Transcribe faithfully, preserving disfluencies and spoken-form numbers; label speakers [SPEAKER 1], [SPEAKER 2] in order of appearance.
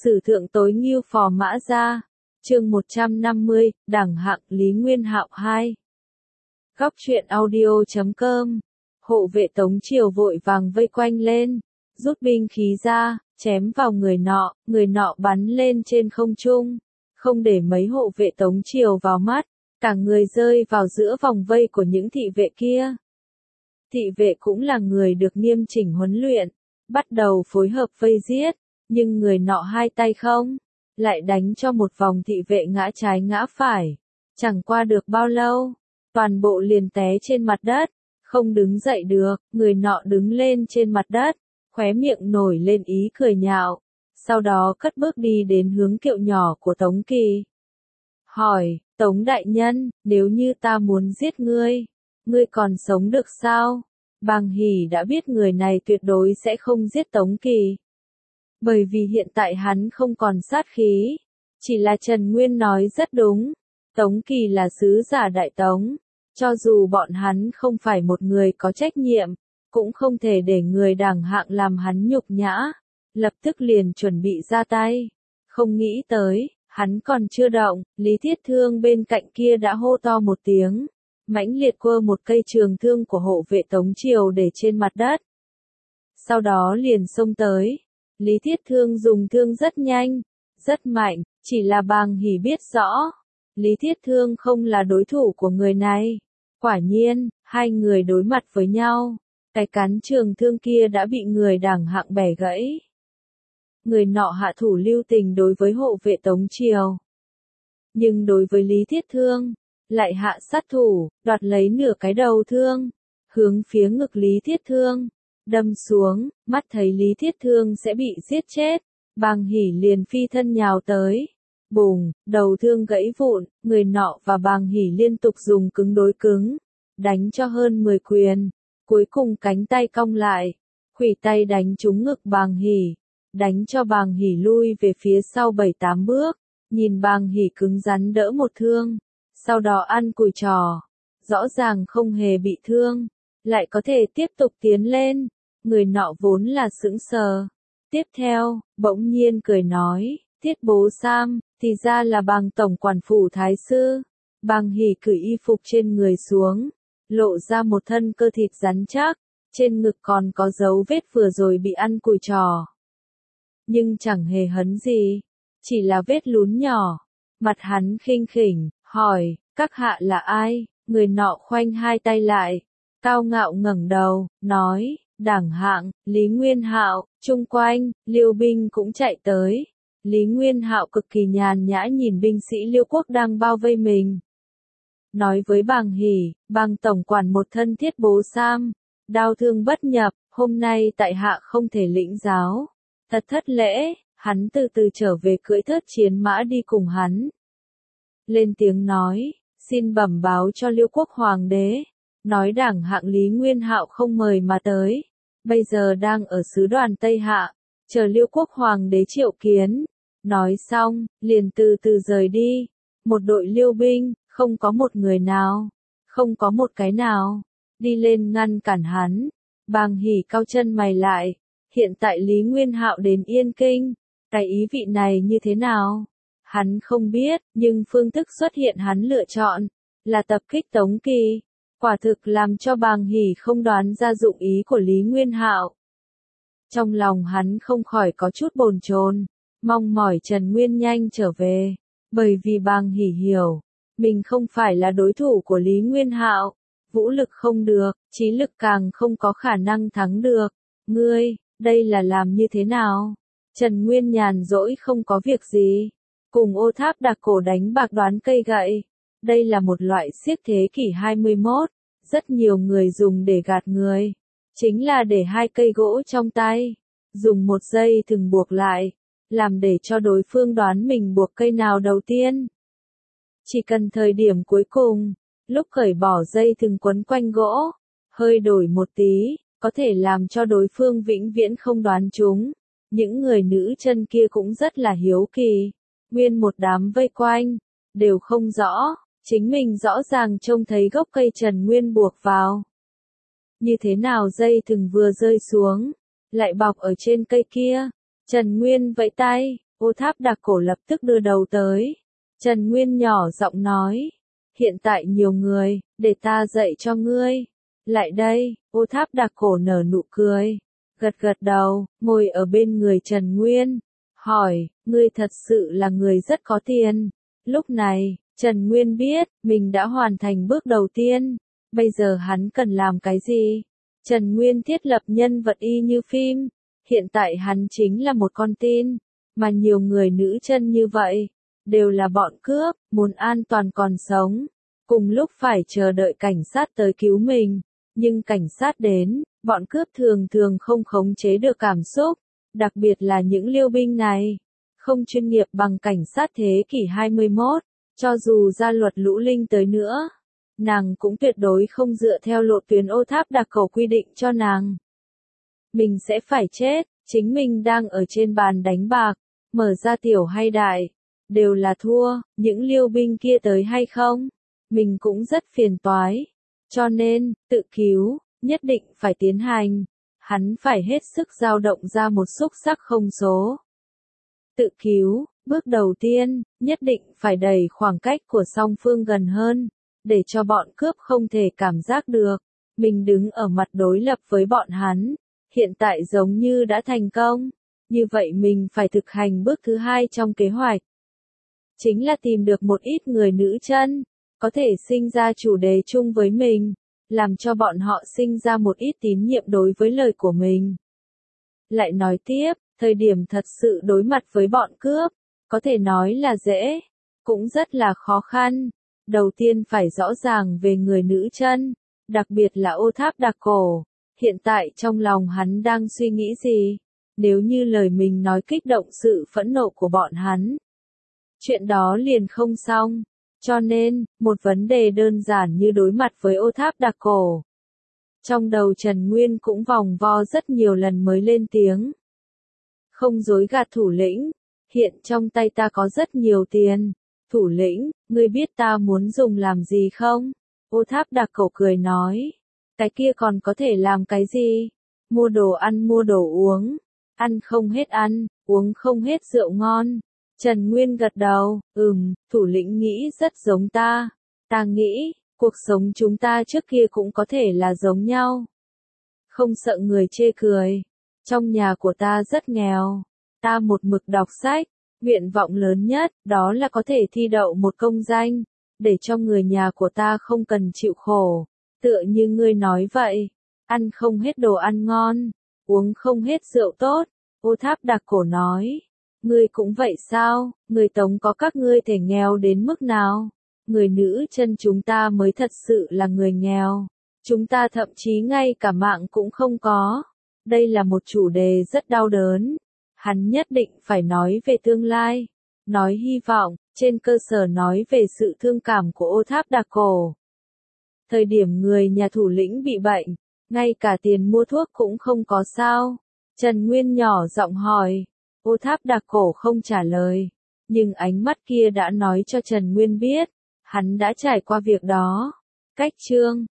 [SPEAKER 1] Sử thượng tối ngưu phò mã gia. Chương một trăm năm mươi, đẳng hạng Lý Nguyên Hạo hai. Góc truyện audio chấm com. Hộ vệ Tống Triều vội vàng vây quanh lên, rút binh khí ra, chém vào người nọ, người nọ bắn lên trên không trung, không để mấy hộ vệ Tống Triều vào mắt, cả người rơi vào giữa vòng vây của những thị vệ kia. Thị vệ cũng là người được nghiêm chỉnh huấn luyện, bắt đầu phối hợp vây giết, nhưng người nọ hai tay không, lại đánh cho một vòng thị vệ ngã trái ngã phải. Chẳng qua được bao lâu, toàn bộ liền té trên mặt đất, không đứng dậy được, người nọ đứng lên trên mặt đất, khóe miệng nổi lên ý cười nhạo, sau đó cất bước đi đến hướng kiệu nhỏ của Tống Kỳ. Hỏi, Tống đại nhân, nếu như ta muốn giết ngươi, ngươi còn sống được sao? Bàng Hỉ đã biết người này tuyệt đối sẽ không giết Tống Kỳ. Bởi vì hiện tại hắn không còn sát khí, chỉ là Trần Nguyên nói rất đúng, Tống Kỳ là sứ giả Đại Tống, cho dù bọn hắn không phải một người có trách nhiệm, cũng không thể để người đẳng hạng làm hắn nhục nhã, lập tức liền chuẩn bị ra tay. Không nghĩ tới, hắn còn chưa động, Lý Thiết Thương bên cạnh kia đã hô to một tiếng, mãnh liệt quơ một cây trường thương của hộ vệ Tống Triều để trên mặt đất. Sau đó liền xông tới. Lý Thiết Thương dùng thương rất nhanh, rất mạnh, chỉ là Bàng Hỉ biết rõ, Lý Thiết Thương không là đối thủ của người này. Quả nhiên, hai người đối mặt với nhau, cái cán trường thương kia đã bị người đẳng hạng bẻ gãy. Người nọ hạ thủ lưu tình đối với hộ vệ Tống Triều, nhưng đối với Lý Thiết Thương, lại hạ sát thủ, đoạt lấy nửa cái đầu thương, hướng phía ngực Lý Thiết Thương đâm xuống, mắt thấy Lý Thiết Thương sẽ bị giết chết, Bàng Hỉ liền phi thân nhào tới. Bùng, đầu thương gãy vụn, người nọ và Bàng Hỉ liên tục dùng cứng đối cứng, đánh cho hơn mười quyền, cuối cùng cánh tay cong lại, khuỷu tay đánh trúng ngực Bàng Hỉ, đánh cho Bàng Hỉ lui về phía sau bảy tám bước, nhìn Bàng Hỉ cứng rắn đỡ một thương, sau đó ăn cùi trò, rõ ràng không hề bị thương, lại có thể tiếp tục tiến lên. Người nọ vốn là sững sờ. Tiếp theo, bỗng nhiên cười nói, Tiết Bố Sam, thì ra là Bàng tổng quản phủ thái sư. Bàng Hỉ cởi y phục trên người xuống, lộ ra một thân cơ thịt rắn chắc, trên ngực còn có dấu vết vừa rồi bị ăn cùi trò. Nhưng chẳng hề hấn gì, chỉ là vết lún nhỏ. Mặt hắn khinh khỉnh, hỏi, các hạ là ai? Người nọ khoanh hai tay lại, cao ngạo ngẩng đầu, nói, đẳng hạng, Lý Nguyên Hạo. Chung quanh, Liêu binh cũng chạy tới. Lý Nguyên Hạo cực kỳ nhàn nhã nhìn binh sĩ Liêu quốc đang bao vây mình. Nói với Bàng Hỉ, Bàng tổng quản một thân Thiết Bố Sam, đao thương bất nhập, hôm nay tại hạ không thể lĩnh giáo. Thật thất lễ, hắn từ từ trở về cưỡi thớt chiến mã đi cùng hắn. Lên tiếng nói, xin bẩm báo cho Liêu quốc hoàng đế, nói đẳng hạng Lý Nguyên Hạo không mời mà tới, bây giờ đang ở sứ đoàn Tây Hạ, chờ Liêu quốc hoàng đế triệu kiến. Nói xong, liền từ từ rời đi. Một đội Liêu binh, không có một người nào, không có một cái nào, đi lên ngăn cản hắn. Bàng Hỉ cau chân mày lại, hiện tại Lý Nguyên Hạo đến Yên Kinh, cái ý vị này như thế nào? Hắn không biết, nhưng phương thức xuất hiện hắn lựa chọn, là tập kích Tống Kỳ. Quả thực làm cho Bàng Hỉ không đoán ra dụng ý của Lý Nguyên Hạo. Trong lòng hắn không khỏi có chút bồn chồn, mong mỏi Trần Nguyên nhanh trở về, bởi vì Bàng Hỉ hiểu, mình không phải là đối thủ của Lý Nguyên Hạo, vũ lực không được, trí lực càng không có khả năng thắng được. Ngươi, đây là làm như thế nào? Trần Nguyên nhàn rỗi không có việc gì, cùng Ô Tháp Đặc Cổ đánh bạc đoán cây gậy. Đây là một loại xiếc thế kỷ hai mươi mốt, rất nhiều người dùng để gạt người. Chính là để hai cây gỗ trong tay, dùng một dây thừng buộc lại, làm để cho đối phương đoán mình buộc cây nào đầu tiên. Chỉ cần thời điểm cuối cùng, lúc cởi bỏ dây thừng quấn quanh gỗ, hơi đổi một tí, có thể làm cho đối phương vĩnh viễn không đoán chúng. Những người nữ chân kia cũng rất là hiếu kỳ, nguyên một đám vây quanh, đều không rõ. Chính mình rõ ràng trông thấy gốc cây Trần Nguyên buộc vào. Như thế nào dây thừng vừa rơi xuống, lại bọc ở trên cây kia. Trần Nguyên vẫy tay, Ô Tháp Đặc Cổ lập tức đưa đầu tới. Trần Nguyên nhỏ giọng nói. Hiện tại nhiều người, để ta dạy cho ngươi. Lại đây, Ô Tháp Đặc Cổ nở nụ cười. Gật gật đầu, ngồi ở bên người Trần Nguyên. Hỏi, ngươi thật sự là người rất có tiền. Lúc này, Trần Nguyên biết, mình đã hoàn thành bước đầu tiên. Bây giờ hắn cần làm cái gì? Trần Nguyên thiết lập nhân vật y như phim. Hiện tại hắn chính là một con tin. Mà nhiều người nữ chân như vậy, đều là bọn cướp, muốn an toàn còn sống. Cùng lúc phải chờ đợi cảnh sát tới cứu mình. Nhưng cảnh sát đến, bọn cướp thường thường không khống chế được cảm xúc. Đặc biệt là những liêu binh này. Không chuyên nghiệp bằng cảnh sát thế kỷ hai mươi mốt. Cho dù ra luật lũ linh tới nữa, nàng cũng tuyệt đối không dựa theo lộ tuyến Ô Tháp Đặc Cổ quy định cho nàng. Mình sẽ phải chết, chính mình đang ở trên bàn đánh bạc, mở ra tiểu hay đại, đều là thua, những liêu binh kia tới hay không, mình cũng rất phiền toái. Cho nên, tự cứu, nhất định phải tiến hành, hắn phải hết sức dao động ra một xúc sắc không số. Tự cứu, bước đầu tiên, nhất định phải đẩy khoảng cách của song phương gần hơn, để cho bọn cướp không thể cảm giác được, mình đứng ở mặt đối lập với bọn hắn, hiện tại giống như đã thành công, như vậy mình phải thực hành bước thứ hai trong kế hoạch. Chính là tìm được một ít người nữ chân, có thể sinh ra chủ đề chung với mình, làm cho bọn họ sinh ra một ít tín nhiệm đối với lời của mình. Lại nói tiếp, thời điểm thật sự đối mặt với bọn cướp, có thể nói là dễ, cũng rất là khó khăn. Đầu tiên phải rõ ràng về người nữ chân, đặc biệt là Ô Tháp Đặc Cổ. Hiện tại trong lòng hắn đang suy nghĩ gì? Nếu như lời mình nói kích động sự phẫn nộ của bọn hắn, chuyện đó liền không xong. Cho nên, một vấn đề đơn giản như đối mặt với Ô Tháp Đặc Cổ. Trong đầu Trần Nguyên cũng vòng vo rất nhiều lần mới lên tiếng. Không dối gạt thủ lĩnh, hiện trong tay ta có rất nhiều tiền. Thủ lĩnh, ngươi biết ta muốn dùng làm gì không? Ô Tháp Đặc Cổ cười nói. Cái kia còn có thể làm cái gì? Mua đồ ăn mua đồ uống. Ăn không hết ăn, uống không hết rượu ngon. Trần Nguyên gật đầu, ừm, thủ lĩnh nghĩ rất giống ta. Ta nghĩ, cuộc sống chúng ta trước kia cũng có thể là giống nhau. Không sợ người chê cười. Trong nhà của ta rất nghèo. Ta một mực đọc sách. Nguyện vọng lớn nhất, đó là có thể thi đậu một công danh, để cho người nhà của ta không cần chịu khổ. Tựa như ngươi nói vậy, ăn không hết đồ ăn ngon, uống không hết rượu tốt. Ô Tháp Đặc Cổ nói, ngươi cũng vậy sao, người Tống có các ngươi thể nghèo đến mức nào? Người nữ chân chúng ta mới thật sự là người nghèo. Chúng ta thậm chí ngay cả mạng cũng không có. Đây là một chủ đề rất đau đớn. Hắn nhất định phải nói về tương lai, nói hy vọng, trên cơ sở nói về sự thương cảm của Ô Tháp Đặc Cổ. Thời điểm người nhà thủ lĩnh bị bệnh, ngay cả tiền mua thuốc cũng không có sao. Trần Nguyên nhỏ giọng hỏi, Ô Tháp Đặc Cổ không trả lời, nhưng ánh mắt kia đã nói cho Trần Nguyên biết, hắn đã trải qua việc đó. Cách chương